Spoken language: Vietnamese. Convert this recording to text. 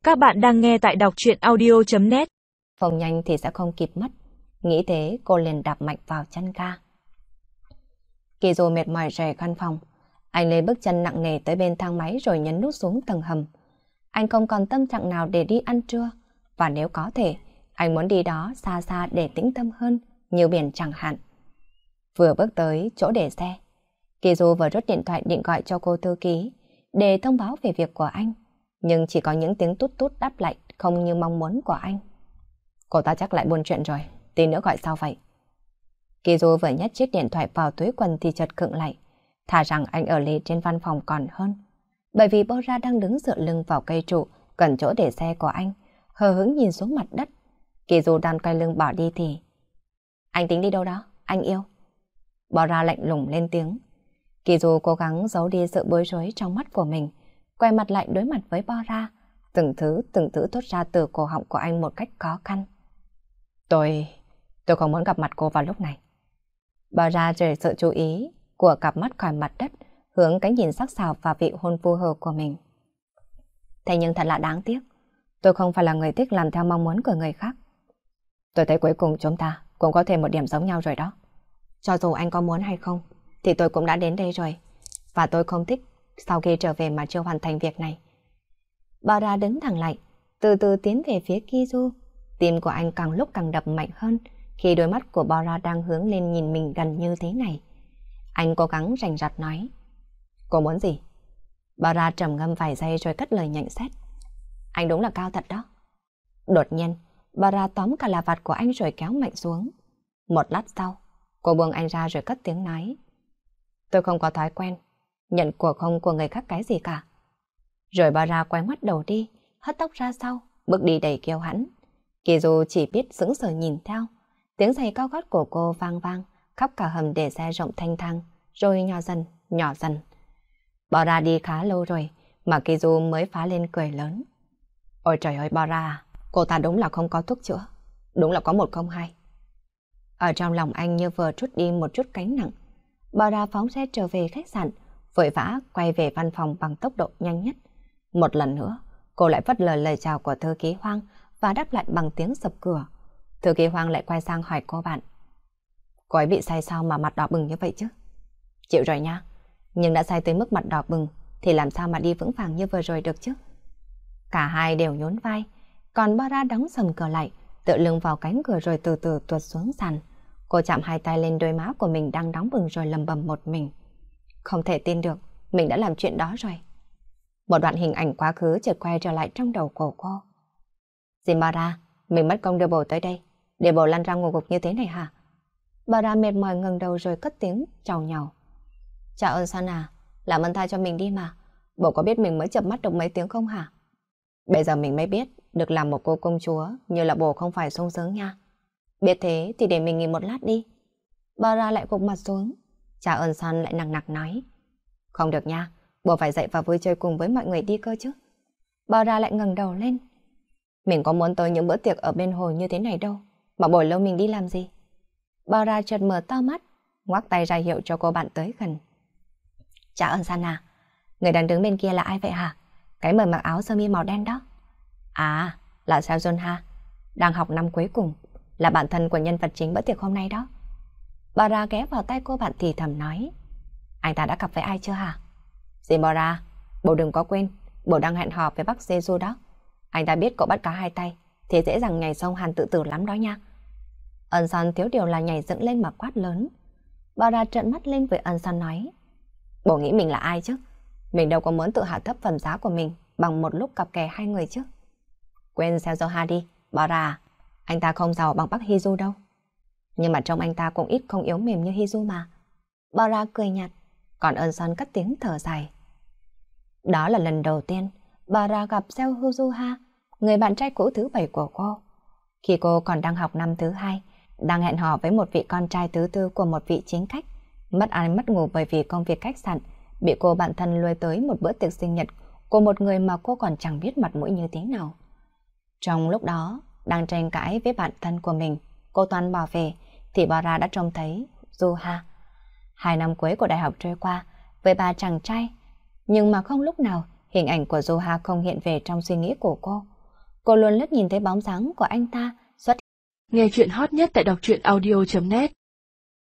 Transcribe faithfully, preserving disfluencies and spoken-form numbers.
Các bạn đang nghe tại đọc truyện audio chấm net. Phòng nhanh thì sẽ không kịp mất. Nghĩ thế cô liền đạp mạnh vào chân ga. Kỳ Du mệt mỏi rời căn phòng. Anh lấy bước chân nặng nề tới bên thang máy rồi nhấn nút xuống tầng hầm. Anh không còn tâm trạng nào để đi ăn trưa. Và nếu có thể, anh muốn đi đó xa xa để tĩnh tâm hơn, như biển chẳng hạn. Vừa bước tới chỗ để xe, Kỳ Du vừa rút điện thoại định gọi cho cô thư ký để thông báo về việc của anh. Nhưng chỉ có những tiếng tút tút đáp lại không như mong muốn của anh. Cô ta chắc lại buồn chuyện rồi, tí nữa gọi sao vậy? Kỳ Du vừa nhét chiếc điện thoại vào túi quần thì chợt khựng lại, thà rằng anh ở lì trên văn phòng còn hơn. Bởi vì Bora đang đứng dựa lưng vào cây trụ gần chỗ để xe của anh, hờ hững nhìn xuống mặt đất. Kỳ Du đang quay lưng bỏ đi thì: Anh tính đi đâu đó, anh yêu? Bora lạnh lùng lên tiếng. Kỳ Du cố gắng giấu đi sự bối rối trong mắt của mình, quay mặt lại đối mặt với Bora, từng thứ từng thứ thốt ra từ cổ họng của anh một cách khó khăn. Tôi... tôi không muốn gặp mặt cô vào lúc này. Bora rời sự chú ý của cặp mắt khỏi mặt đất, hướng cái nhìn sắc sảo và vị hôn phù hợp của mình. Thế nhưng thật là đáng tiếc, tôi không phải là người thích làm theo mong muốn của người khác. Tôi thấy cuối cùng chúng ta cũng có thêm một điểm giống nhau rồi đó. Cho dù anh có muốn hay không, thì tôi cũng đã đến đây rồi. Và tôi không thích sau khi trở về mà chưa hoàn thành việc này. Bora đứng thẳng lại, từ từ tiến về phía Kỳ Du. Tim của anh càng lúc càng đập mạnh hơn khi đôi mắt của Bora đang hướng lên nhìn mình gần như thế này. Anh cố gắng rành rặt nói: Cô muốn gì? Bora trầm ngâm vài giây rồi cất lời nhận xét: Anh đúng là cao thật đó. Đột nhiên, Bora tóm cả là vạt của anh rồi kéo mạnh xuống. Một lát sau, cô buông anh ra rồi cất tiếng nói: Tôi không có thói quen nhận của không của người khác cái gì cả. Rồi Bora quay mắt đầu đi, hất tóc ra sau, bước đi đầy kiêu hãnh. Kỳ Du chỉ biết sững sờ nhìn theo. Tiếng giày cao gót của cô vang vang khắp cả hầm để xe rộng thanh thang, rồi nhỏ dần, nhỏ dần. Bora đi khá lâu rồi mà Kỳ Du mới phá lên cười lớn. Ôi trời ơi Bora, cô ta đúng là không có thuốc chữa, đúng là có một không hai. Ở trong lòng anh như vừa trút đi một chút gánh nặng. Bora phóng xe trở về khách sạn, vội vã quay về văn phòng bằng tốc độ nhanh nhất. Một lần nữa, cô lại phớt lờ lời chào của thư ký Hoang và đáp lại bằng tiếng sập cửa. Thư ký Hoang lại quay sang hỏi cô bạn: Cô ấy bị say sao mà mặt đỏ bừng như vậy chứ? Chịu rồi nha, nhưng đã say tới mức mặt đỏ bừng thì làm sao mà đi vững vàng như vừa rồi được chứ? Cả hai đều nhún vai, còn Bora đóng sầm cửa lại, tựa lưng vào cánh cửa rồi từ từ tuột xuống sàn. Cô chạm hai tay lên đôi má của mình đang đóng bừng rồi lầm bầm một mình: Không thể tin được, mình đã làm chuyện đó rồi. Một đoạn hình ảnh quá khứ chợt quay trở lại trong đầu của cô. Dì Bora, mình mất công đưa bồ tới đây, để bồ lăn ra ngủ gục như thế này hả? Bora mệt mỏi ngẩng đầu rồi cất tiếng trào nhào: Chào ơn San à, làm ơn tha cho mình đi mà. Bồ có biết mình mới chợp mắt được mấy tiếng không hả? Bây giờ mình mới biết được làm một cô công chúa như là bồ không phải sung sướng nha. Biết thế thì để mình nghỉ một lát đi. Bora lại gục mặt xuống. Cha ơn San lại nặng nặc nói: Không được nha, bồ phải dậy và vui chơi cùng với mọi người đi cơ chứ. Bora lại ngẩng đầu lên: Mình có muốn tới những bữa tiệc ở bên hồ như thế này đâu, mà bồi lâu mình đi làm gì? Bora chợt mở to mắt, ngoắc tay ra hiệu cho cô bạn tới gần. Cha ơn San à, người đang đứng bên kia là ai vậy hả? Cái người mặc áo sơ mi màu đen đó. À, là Seo Jun Ha, đang học năm cuối cùng, là bạn thân của nhân vật chính bữa tiệc hôm nay đó. Bora ghé vào tay cô bạn thì thầm nói: Anh ta đã gặp với ai chưa hả? Dì Bora, bố đừng có quên, bố đang hẹn hò với bác Jeju đó. Anh ta biết cậu bắt cá hai tay thì dễ dàng nhảy sông Hàn tự tử lắm đó nha. Ân San thiếu điều là nhảy dựng lên mà quát lớn. Bora trợn mắt lên với Ân San nói: Bố nghĩ mình là ai chứ? Mình đâu có muốn tự hạ thấp phần giá của mình bằng một lúc cặp kè hai người chứ. Quên Seo Ha đi, Bora, anh ta không giàu bằng bác Hiju đâu. Nhưng mà trông anh ta cũng ít không yếu mềm như Hiju mà. Bora cười nhạt, còn Ân San cất tiếng thở dài. Đó là lần đầu tiên Bora gặp Seo Hiju Ha, người bạn trai cũ thứ bảy của cô. Khi cô còn đang học năm thứ hai, đang hẹn hò với một vị con trai thứ tư của một vị chính khách, mất ăn mất ngủ bởi vì công việc khách sạn, bị cô bạn thân lôi tới một bữa tiệc sinh nhật của một người mà cô còn chẳng biết mặt mũi như thế nào. Trong lúc đó, đang tranh cãi với bạn thân của mình, cô Toan bỏ về, thì Bora đã trông thấy Juha. Hai năm cuối của đại học trôi qua với ba chàng trai, nhưng mà không lúc nào hình ảnh của Juha không hiện về trong suy nghĩ của cô. Cô luôn lướt nhìn thấy bóng dáng của anh ta xuất. Nghe chuyện hot nhất tại đọc truyện audio chấm net